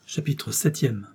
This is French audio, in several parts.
Chapitre 7e.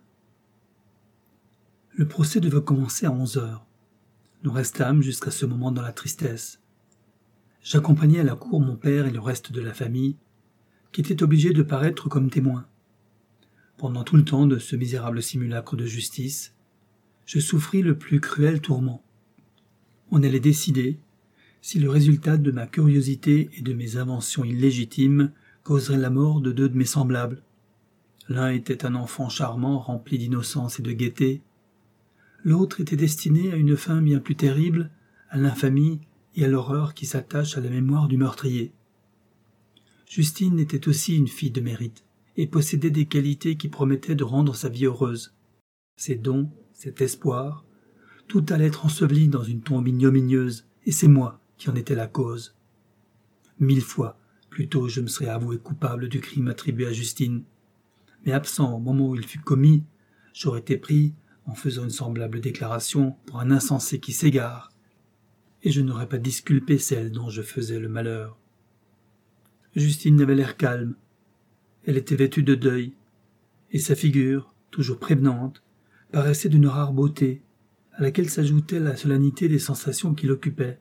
Le procès devait commencer à 11h. Nous restâmes jusqu'à ce moment dans la tristesse. J'accompagnais à la cour mon père et le reste de la famille, qui étaient obligés de paraître comme témoins. Pendant tout le temps de ce misérable simulacre de justice, je souffris le plus cruel tourment. On allait décider si le résultat de ma curiosité et de mes inventions illégitimes causerait la mort de deux de mes semblables. L'un était un enfant charmant rempli d'innocence et de gaieté. L'autre était destiné à une fin bien plus terrible, à l'infamie et à l'horreur qui s'attachent à la mémoire du meurtrier. Justine était aussi une fille de mérite et possédait des qualités qui promettaient de rendre sa vie heureuse. Ses dons, cet espoir, tout allait être enseveli dans une tombe ignominieuse, et c'est moi qui en étais la cause. 1000 fois, plutôt je me serais avoué coupable du crime attribué à Justine. Mais absent au moment où il fut commis, j'aurais été pris, en faisant une semblable déclaration, pour un insensé qui s'égare, et je n'aurais pas disculpé celle dont je faisais le malheur. Justine avait l'air calme. Elle était vêtue de deuil, et sa figure, toujours prévenante, paraissait d'une rare beauté, à laquelle s'ajoutait la solennité des sensations qui l'occupaient.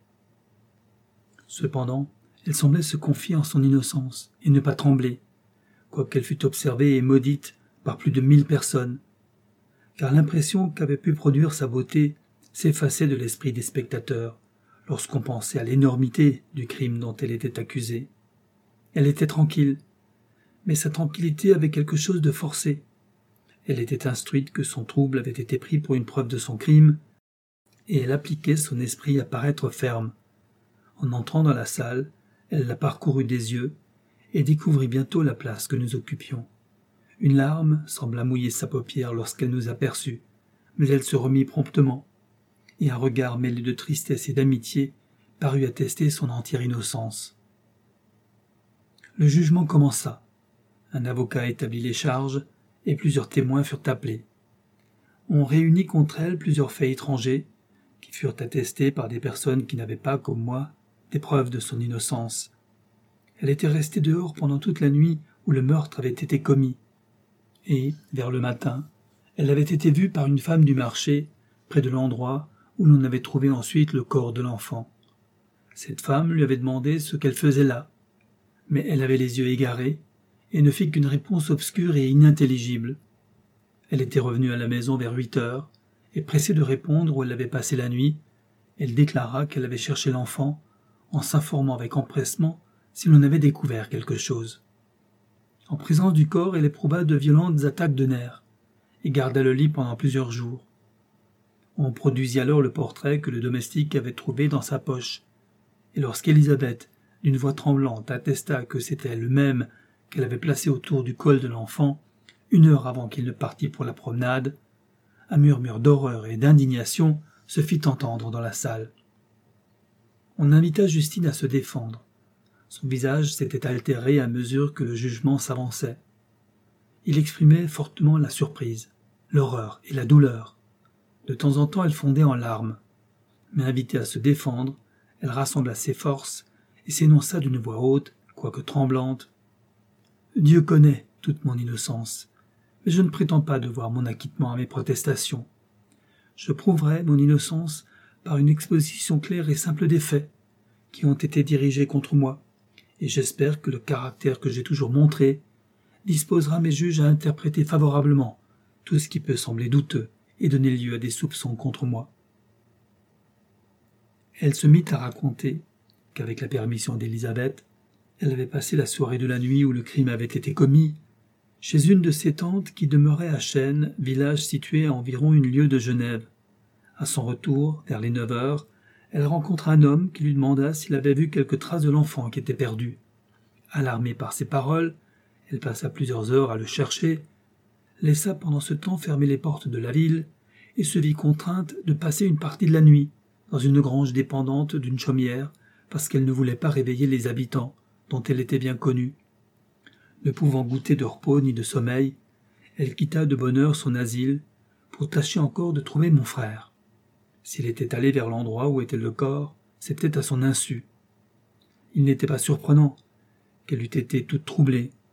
Cependant, elle semblait se confier en son innocence, et ne pas trembler, quoiqu'elle fût observée et maudite par plus de 1000 personnes, car l'impression qu'avait pu produire sa beauté s'effaçait de l'esprit des spectateurs lorsqu'on pensait à l'énormité du crime dont elle était accusée. Elle était tranquille, mais sa tranquillité avait quelque chose de forcé. Elle était instruite que son trouble avait été pris pour une preuve de son crime, et elle appliquait son esprit à paraître ferme. En entrant dans la salle, elle la parcourut des yeux, et découvrit bientôt la place que nous occupions. Une larme sembla mouiller sa paupière lorsqu'elle nous aperçut, mais elle se remit promptement, et un regard mêlé de tristesse et d'amitié parut attester son entière innocence. Le jugement commença. Un avocat établit les charges, et plusieurs témoins furent appelés. On réunit contre elle plusieurs faits étrangers, qui furent attestés par des personnes qui n'avaient pas, comme moi, des preuves de son innocence. Elle était restée dehors pendant toute la nuit où le meurtre avait été commis. Et, vers le matin, elle avait été vue par une femme du marché, près de l'endroit où l'on avait trouvé ensuite le corps de l'enfant. Cette femme lui avait demandé ce qu'elle faisait là, mais elle avait les yeux égarés et ne fit qu'une réponse obscure et inintelligible. Elle était revenue à la maison vers 8h, et pressée de répondre où elle avait passé la nuit, elle déclara qu'elle avait cherché l'enfant, en s'informant avec empressement si l'on avait découvert quelque chose. En présence du corps, elle éprouva de violentes attaques de nerfs, et garda le lit pendant plusieurs jours. On produisit alors le portrait que le domestique avait trouvé dans sa poche, et lorsqu'Élisabeth, d'une voix tremblante, attesta que c'était le même qu'elle avait placé autour du col de l'enfant, 1 heure avant qu'il ne partît pour la promenade, un murmure d'horreur et d'indignation se fit entendre dans la salle. On invita Justine à se défendre. Son visage s'était altéré à mesure que le jugement s'avançait. Il exprimait fortement la surprise, l'horreur et la douleur. De temps en temps, elle fondait en larmes. Mais invitée à se défendre, elle rassembla ses forces et s'énonça d'une voix haute, quoique tremblante. « Dieu connaît toute mon innocence, mais je ne prétends pas devoir mon acquittement à mes protestations. Je prouverai mon innocence par une exposition claire et simple des faits qui ont été dirigés contre moi, et j'espère que le caractère que j'ai toujours montré disposera mes juges à interpréter favorablement tout ce qui peut sembler douteux et donner lieu à des soupçons contre moi. » Elle se mit à raconter qu'avec la permission d'Élisabeth, elle avait passé la soirée de la nuit où le crime avait été commis chez une de ses tantes qui demeurait à Chênes, village situé à environ 1 lieue de Genève. À son retour, vers les 9h, elle rencontra un homme qui lui demanda s'il avait vu quelque trace de l'enfant qui était perdu. Alarmée par ces paroles, elle passa plusieurs heures à le chercher, laissa pendant ce temps fermer les portes de la ville et se vit contrainte de passer une partie de la nuit dans une grange dépendante d'une chaumière parce qu'elle ne voulait pas réveiller les habitants, dont elle était bien connue. Ne pouvant goûter de repos ni de sommeil, elle quitta de bonne heure son asile pour tâcher encore de trouver mon frère. S'il était allé vers l'endroit où était le corps, c'était à son insu. Il n'était pas surprenant qu'elle eût été toute troublée.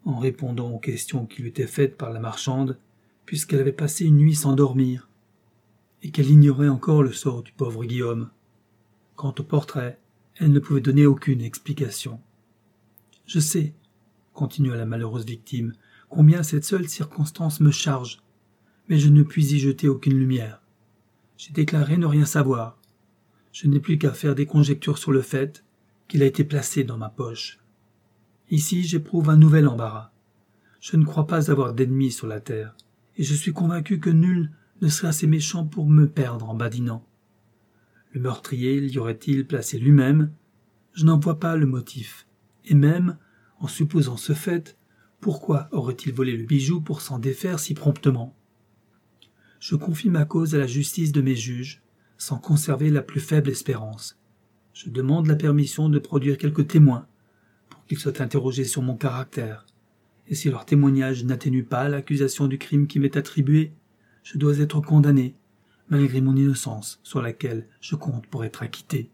en répondant aux questions qui lui étaient faites par la marchande, puisqu'elle avait passé une nuit sans dormir, et qu'elle ignorait encore le sort du pauvre Guillaume. Quant au portrait, elle ne pouvait donner aucune explication. « Je sais, » continua la malheureuse victime, « combien cette seule circonstance me charge, mais je ne puis y jeter aucune lumière. J'ai déclaré ne rien savoir. Je n'ai plus qu'à faire des conjectures sur le fait qu'il a été placé dans ma poche. Ici, j'éprouve un nouvel embarras. Je ne crois pas avoir d'ennemis sur la terre, et je suis convaincu que nul ne serait assez méchant pour me perdre en badinant. Le meurtrier l'y aurait-il placé lui-même? Je n'en vois pas le motif. Et même, en supposant ce fait, pourquoi aurait-il volé le bijou pour s'en défaire si promptement? Je confie ma cause à la justice de mes juges, sans conserver la plus faible espérance. Je demande la permission de produire quelques témoins, pour qu'ils soient interrogés sur mon caractère, et si leur témoignage n'atténue pas l'accusation du crime qui m'est attribué, je dois être condamné, malgré mon innocence, sur laquelle je compte pour être acquitté.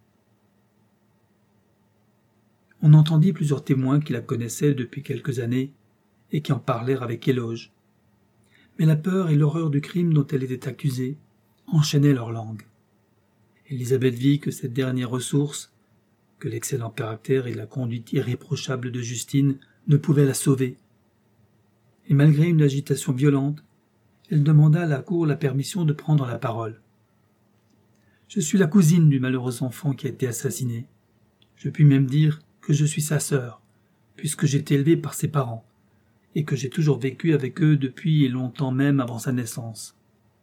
On entendit plusieurs témoins qui la connaissaient depuis quelques années et qui en parlèrent avec éloge. Mais la peur et l'horreur du crime dont elle était accusée enchaînaient leur langue. Élisabeth vit que cette dernière ressource, que l'excellent caractère et la conduite irréprochable de Justine ne pouvaient la sauver. Et malgré une agitation violente, elle demanda à la cour la permission de prendre la parole. « Je suis la cousine du malheureux enfant qui a été assassiné. Je puis même dire que je suis sa sœur, puisque j'ai été élevée par ses parents, et que j'ai toujours vécu avec eux depuis et longtemps même avant sa naissance.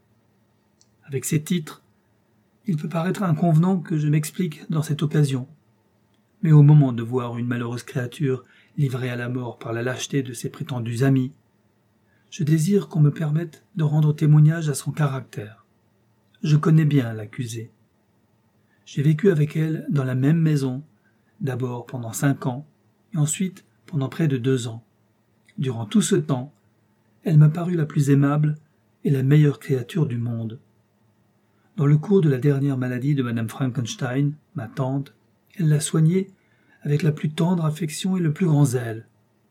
Avec ces titres, il peut paraître inconvenant que je m'explique dans cette occasion, mais au moment de voir une malheureuse créature livrée à la mort par la lâcheté de ses prétendus amis, je désire qu'on me permette de rendre témoignage à son caractère. Je connais bien l'accusée. J'ai vécu avec elle dans la même maison, d'abord pendant 5 ans, et ensuite pendant près de 2 ans. Durant tout ce temps, elle m'a paru la plus aimable et la meilleure créature du monde. Dans le cours de la dernière maladie de Madame Frankenstein, ma tante, elle l'a soignée avec la plus tendre affection et le plus grand zèle.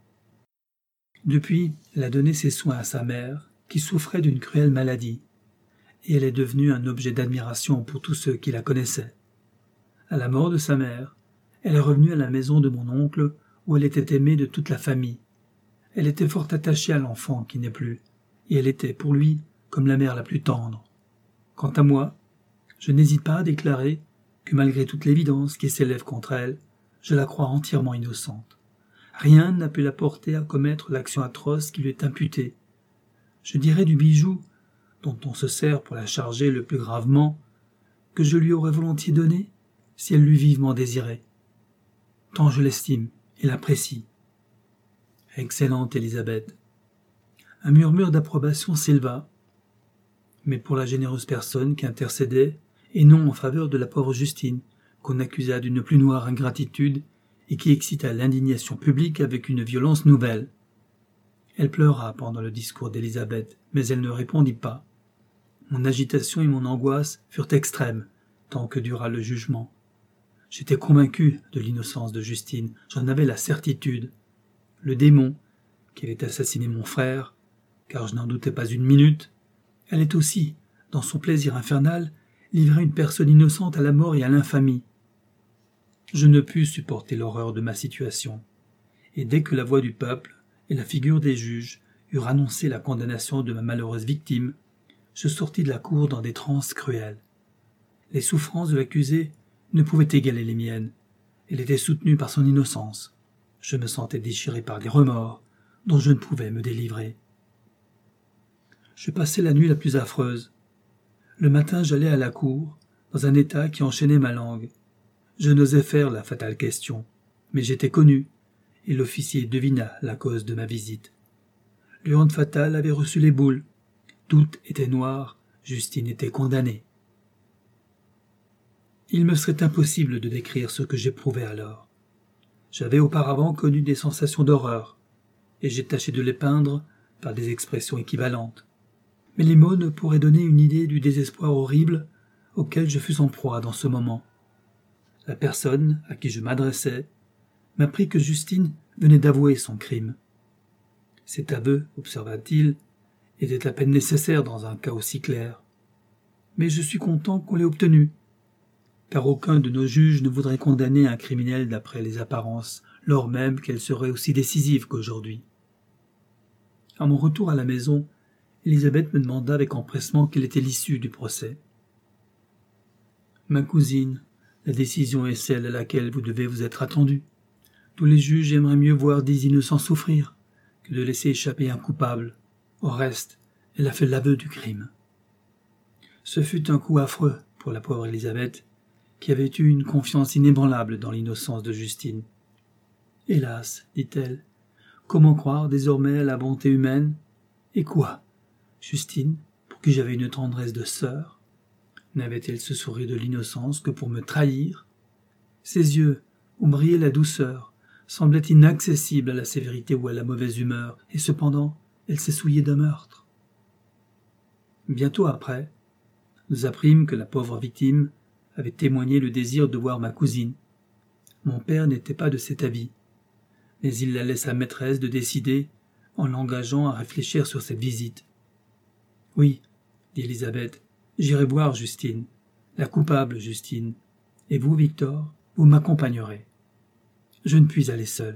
Depuis, elle a donné ses soins à sa mère, qui souffrait d'une cruelle maladie, et elle est devenue un objet d'admiration pour tous ceux qui la connaissaient. À la mort de sa mère, elle est revenue à la maison de mon oncle, où elle était aimée de toute la famille. Elle était fort attachée à l'enfant qui n'est plus, et elle était pour lui comme la mère la plus tendre. Quant à moi, je n'hésite pas à déclarer que malgré toute l'évidence qui s'élève contre elle, je la crois entièrement innocente. Rien n'a pu la porter à commettre l'action atroce qui lui est imputée. Je dirais du bijou, dont on se sert pour la charger le plus gravement, que je lui aurais volontiers donné si elle l'eût vivement désiré. Tant je l'estime et l'apprécie. Excellente Élisabeth. Un murmure d'approbation s'éleva, mais pour la généreuse personne qui intercédait, et non en faveur de la pauvre Justine, qu'on accusa d'une plus noire ingratitude et qui excita l'indignation publique avec une violence nouvelle. Elle pleura pendant le discours d'Élisabeth, mais elle ne répondit pas. Mon agitation et mon angoisse furent extrêmes, tant que dura le jugement. J'étais convaincu de l'innocence de Justine, j'en avais la certitude. Le démon, qui avait assassiné mon frère, car je n'en doutais pas une minute, allait aussi, dans son plaisir infernal, livrer une personne innocente à la mort et à l'infamie. Je ne pus supporter l'horreur de ma situation, et dès que la voix du peuple et la figure des juges eurent annoncé la condamnation de ma malheureuse victime, je sortis de la cour dans des transes cruelles. Les souffrances de l'accusé ne pouvaient égaler les miennes. Elle était soutenue par son innocence. Je me sentais déchiré par des remords dont je ne pouvais me délivrer. Je passai la nuit la plus affreuse. Le matin, j'allai à la cour, dans un état qui enchaînait ma langue. Je n'osais faire la fatale question, mais j'étais connu, et l'officier devina la cause de ma visite. L'urne fatale avait reçu les boules. Tout était noir, Justine était condamnée. Il me serait impossible de décrire ce que j'éprouvais alors. J'avais auparavant connu des sensations d'horreur, et j'ai tâché de les peindre par des expressions équivalentes. Mais les mots ne pourraient donner une idée du désespoir horrible auquel je fus en proie dans ce moment. La personne à qui je m'adressais m'apprit que Justine venait d'avouer son crime, Cet aveu, observa-t-il, était à peine nécessaire dans un cas aussi clair. Mais je suis content qu'on l'ait obtenu, car aucun de nos juges ne voudrait condamner un criminel d'après les apparences, lors même qu'elle serait aussi décisive qu'aujourd'hui. À mon retour à la maison, Élisabeth me demanda avec empressement quelle était l'issue du procès. « Ma cousine, la décision est celle à laquelle vous devez vous être attendue. Tous les juges aimeraient mieux voir 10 innocents souffrir que de laisser échapper un coupable. Au reste, elle a fait l'aveu du crime. » Ce fut un coup affreux pour la pauvre Élisabeth, qui avait eu une confiance inébranlable dans l'innocence de Justine. « Hélas, dit-elle, comment croire désormais à la bonté humaine? Et quoi? Justine, pour qui j'avais une tendresse de sœur, n'avait-elle ce sourire de l'innocence que pour me trahir? Ses yeux, où brillait la douceur, semblaient inaccessibles à la sévérité ou à la mauvaise humeur, et cependant, elle s'est souillée d'un meurtre. » Bientôt après, nous apprîmes que la pauvre victime avait témoigné le désir de voir ma cousine. Mon père n'était pas de cet avis, mais il la laissa maîtresse de décider en l'engageant à réfléchir sur cette visite. « Oui, dit Élisabeth, j'irai voir Justine, la coupable Justine, et vous, Victor, vous m'accompagnerez. Je ne puis aller seul. »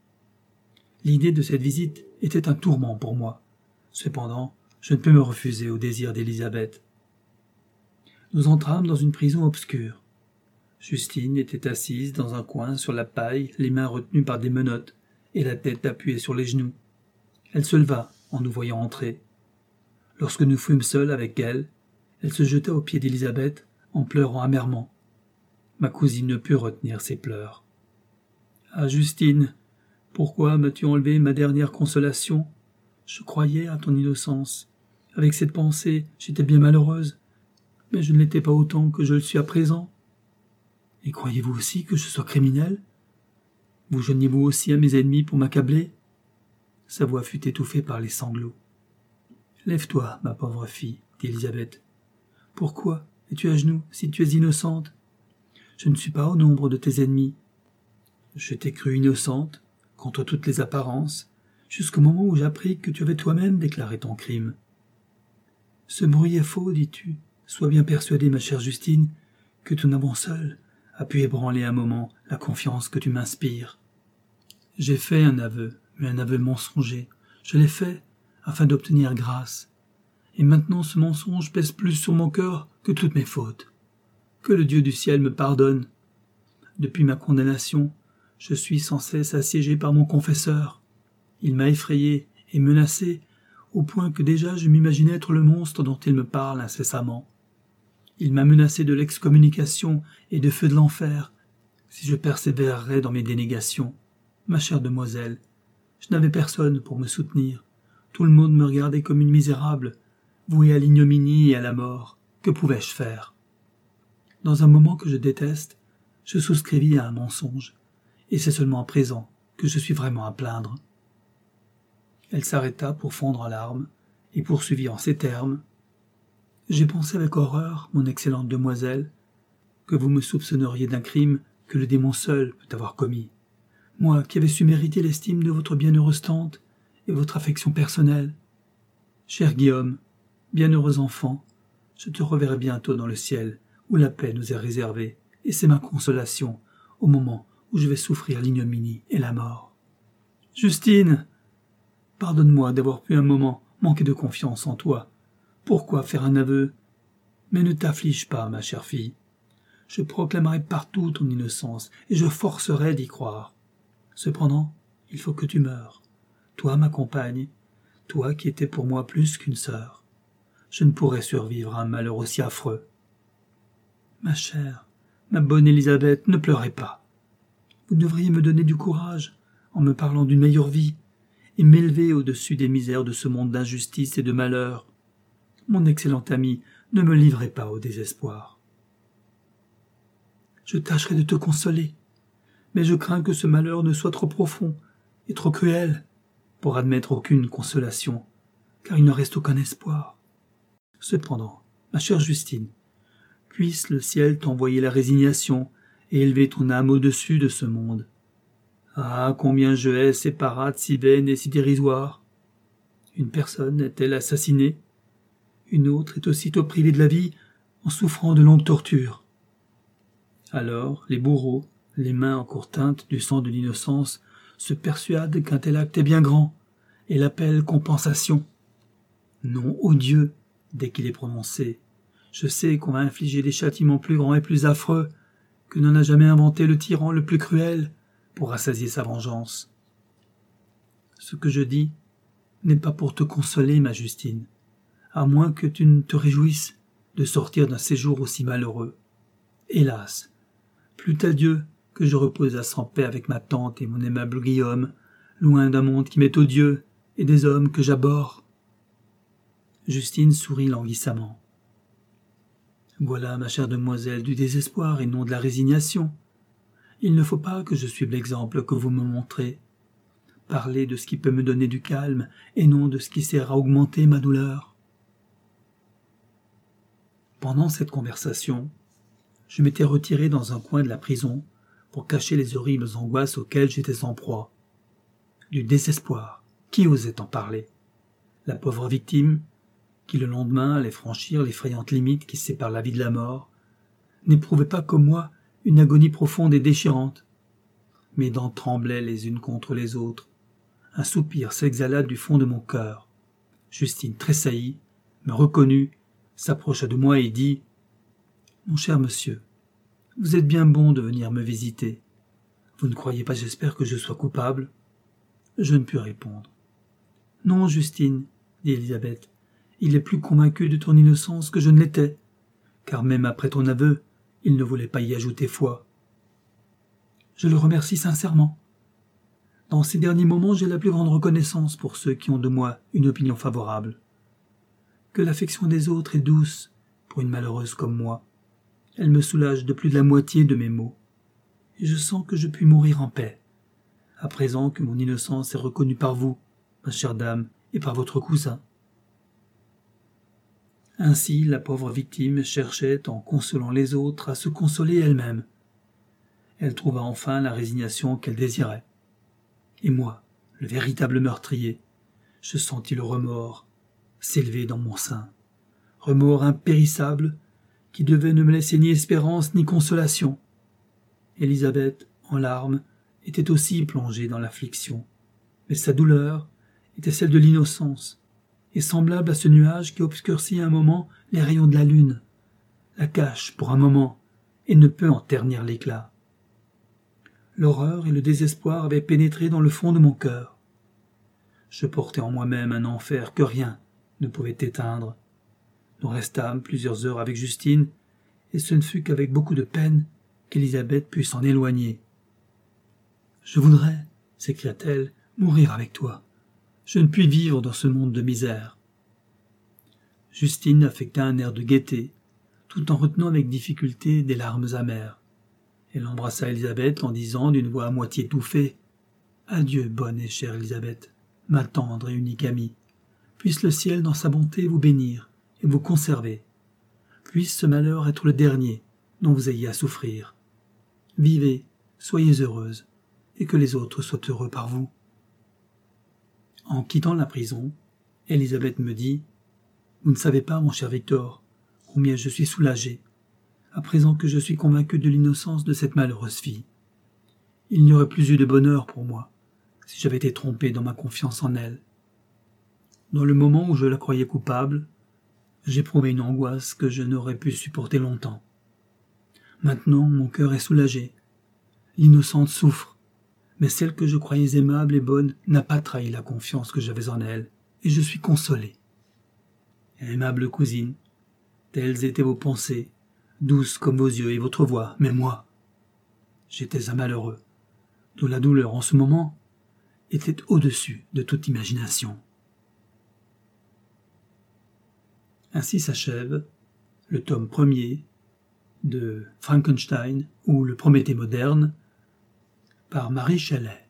L'idée de cette visite était un tourment pour moi. Cependant, je ne peux me refuser au désir d'Élisabeth. Nous entrâmes dans une prison obscure. Justine était assise dans un coin sur la paille, les mains retenues par des menottes et la tête appuyée sur les genoux. Elle se leva en nous voyant entrer. Lorsque nous fûmes seuls avec elle, elle se jeta aux pieds d'Élisabeth en pleurant amèrement. Ma cousine ne put retenir ses pleurs. « Ah, Justine, pourquoi m'as-tu enlevé ma dernière consolation? Je croyais à ton innocence. Avec cette pensée, j'étais bien malheureuse, mais je ne l'étais pas autant que je le suis à présent. Et croyez-vous aussi que je sois criminel? Vous joignez-vous aussi à mes ennemis pour m'accabler? » Sa voix fut étouffée par les sanglots. « Lève-toi, ma pauvre fille, dit Élisabeth. Pourquoi es-tu à genoux si tu es innocente? Je ne suis pas au nombre de tes ennemis. Je t'ai crue innocente, contre toutes les apparences, jusqu'au moment où j'appris que tu avais toi-même déclaré ton crime. Ce bruit est faux, dis-tu. Sois bien persuadée, ma chère Justine, que ton amour seul a pu ébranler un moment la confiance que tu m'inspires. J'ai fait un aveu, mais un aveu mensonger. Je l'ai fait afin d'obtenir grâce. Et maintenant ce mensonge pèse plus sur mon cœur que toutes mes fautes. Que le Dieu du ciel me pardonne. Depuis ma condamnation, je suis sans cesse assiégé par mon confesseur. Il m'a effrayé et menacé, au point que déjà je m'imaginais être le monstre dont il me parle incessamment. Il m'a menacé de l'excommunication et de feu de l'enfer, si je persévérerais dans mes dénégations. Ma chère demoiselle, je n'avais personne pour me soutenir. Tout le monde me regardait comme une misérable, vouée à l'ignominie et à la mort. Que pouvais-je faire? Dans un moment que je déteste, je souscrivis à un mensonge, et c'est seulement à présent que je suis vraiment à plaindre. » Elle s'arrêta pour fondre en larmes, et poursuivit en ces termes. « J'ai pensé avec horreur, mon excellente demoiselle, que vous me soupçonneriez d'un crime que le démon seul peut avoir commis. Moi qui avais su mériter l'estime de votre bienheureuse tante et votre affection personnelle. Cher Guillaume, bienheureux enfant, je te reverrai bientôt dans le ciel, où la paix nous est réservée, et c'est ma consolation au moment où je vais souffrir l'ignominie et la mort. Justine, pardonne-moi d'avoir pu un moment manquer de confiance en toi. Pourquoi faire un aveu? Mais ne t'afflige pas, ma chère fille. Je proclamerai partout ton innocence, et je forcerai d'y croire. Cependant, il faut que tu meures. Toi, ma compagne, toi qui étais pour moi plus qu'une sœur. Je ne pourrais survivre à un malheur aussi affreux. Ma chère, ma bonne Élisabeth, ne pleurez pas. Vous devriez me donner du courage en me parlant d'une meilleure vie et m'élever au-dessus des misères de ce monde d'injustice et de malheur. Mon excellent ami, ne me livrez pas au désespoir. Je tâcherai de te consoler, mais je crains que ce malheur ne soit trop profond et trop cruel pour admettre aucune consolation, car il ne reste aucun espoir. Cependant, ma chère Justine, puisse le ciel t'envoyer la résignation et élever ton âme au-dessus de ce monde. Ah, combien je hais ces parades si vaines et si dérisoires. Une personne est-elle assassinée? Une autre est aussitôt privée de la vie en souffrant de longues tortures. Alors, les bourreaux, les mains encore teintes du sang de l'innocence, se persuadent qu'un tel acte est bien grand et l'appellent compensation. Nom odieux, dès qu'il est prononcé. Je sais qu'on va infliger des châtiments plus grands et plus affreux que n'en a jamais inventé le tyran le plus cruel pour rassasier sa vengeance. Ce que je dis n'est pas pour te consoler, ma Justine, à moins que tu ne te réjouisses de sortir d'un séjour aussi malheureux. Hélas, plût à Dieu que je reposasse en paix avec ma tante et mon aimable Guillaume, loin d'un monde qui m'est odieux et des hommes que j'abhorre. Justine sourit languissamment. Voilà, ma chère demoiselle, du désespoir et non de la résignation. Il ne faut pas que je suive l'exemple que vous me montrez. Parlez de ce qui peut me donner du calme et non de ce qui sert à augmenter ma douleur. Pendant cette conversation, je m'étais retiré dans un coin de la prison pour cacher les horribles angoisses auxquelles j'étais en proie. Du désespoir, qui osait en parler? La pauvre victime, qui le lendemain allait franchir l'effrayante limite qui sépare la vie de la mort, n'éprouvait pas comme moi une agonie profonde et déchirante. Mes dents tremblaient les unes contre les autres. Un soupir s'exhala du fond de mon cœur. Justine tressaillit, me reconnut, s'approcha de moi et dit « Mon cher monsieur, vous êtes bien bon de venir me visiter. Vous ne croyez pas, j'espère, que je sois coupable ?» Je ne pus répondre. « Non, Justine, dit Élisabeth, il est plus convaincu de ton innocence que je ne l'étais, car même après ton aveu, il ne voulait pas y ajouter foi. Je le remercie sincèrement. Dans ces derniers moments, j'ai la plus grande reconnaissance pour ceux qui ont de moi une opinion favorable. Que l'affection des autres est douce pour une malheureuse comme moi. Elle me soulage de plus de la moitié de mes maux, et je sens que je puis mourir en paix, à présent que mon innocence est reconnue par vous, ma chère dame, et par votre cousin. » Ainsi, la pauvre victime cherchait, en consolant les autres, à se consoler elle-même. Elle trouva enfin la résignation qu'elle désirait. Et moi, le véritable meurtrier, je sentis le remords s'élever dans mon sein. Remords impérissable qui devait ne me laisser ni espérance ni consolation. Élisabeth, en larmes, était aussi plongée dans l'affliction, mais sa douleur était celle de l'innocence, et semblable à ce nuage qui obscurcit un moment les rayons de la lune, la cache pour un moment et ne peut en ternir l'éclat. L'horreur et le désespoir avaient pénétré dans le fond de mon cœur. Je portais en moi-même un enfer que rien ne pouvait éteindre. Nous restâmes plusieurs heures avec Justine, et ce ne fut qu'avec beaucoup de peine qu'Élisabeth put s'en éloigner. « Je voudrais, s'écria-t-elle, mourir avec toi. Je ne puis vivre dans ce monde de misère. » Justine affecta un air de gaieté, tout en retenant avec difficulté des larmes amères. Elle embrassa Élisabeth en disant d'une voix à moitié étouffée « Adieu, bonne et chère Élisabeth, ma tendre et unique amie. Puisse le ciel dans sa bonté vous bénir et vous conserver. Puisse ce malheur être le dernier dont vous ayez à souffrir. Vivez, soyez heureuse, et que les autres soient heureux par vous. » En quittant la prison, Élisabeth me dit « Vous ne savez pas, mon cher Victor, combien je suis soulagé, à présent que je suis convaincu de l'innocence de cette malheureuse fille. Il n'y aurait plus eu de bonheur pour moi, si j'avais été trompé dans ma confiance en elle. Dans le moment où je la croyais coupable, j'éprouvais une angoisse que je n'aurais pu supporter longtemps. Maintenant, mon cœur est soulagé. L'innocente souffre, mais celle que je croyais aimable et bonne n'a pas trahi la confiance que j'avais en elle, et je suis consolé. Aimable cousine, telles étaient vos pensées, douces comme vos yeux et votre voix, mais moi, j'étais un malheureux, dont la douleur en ce moment était au-dessus de toute imagination. Ainsi s'achève le tome 1er de Frankenstein ou le Prométhée moderne par Marie Shelley.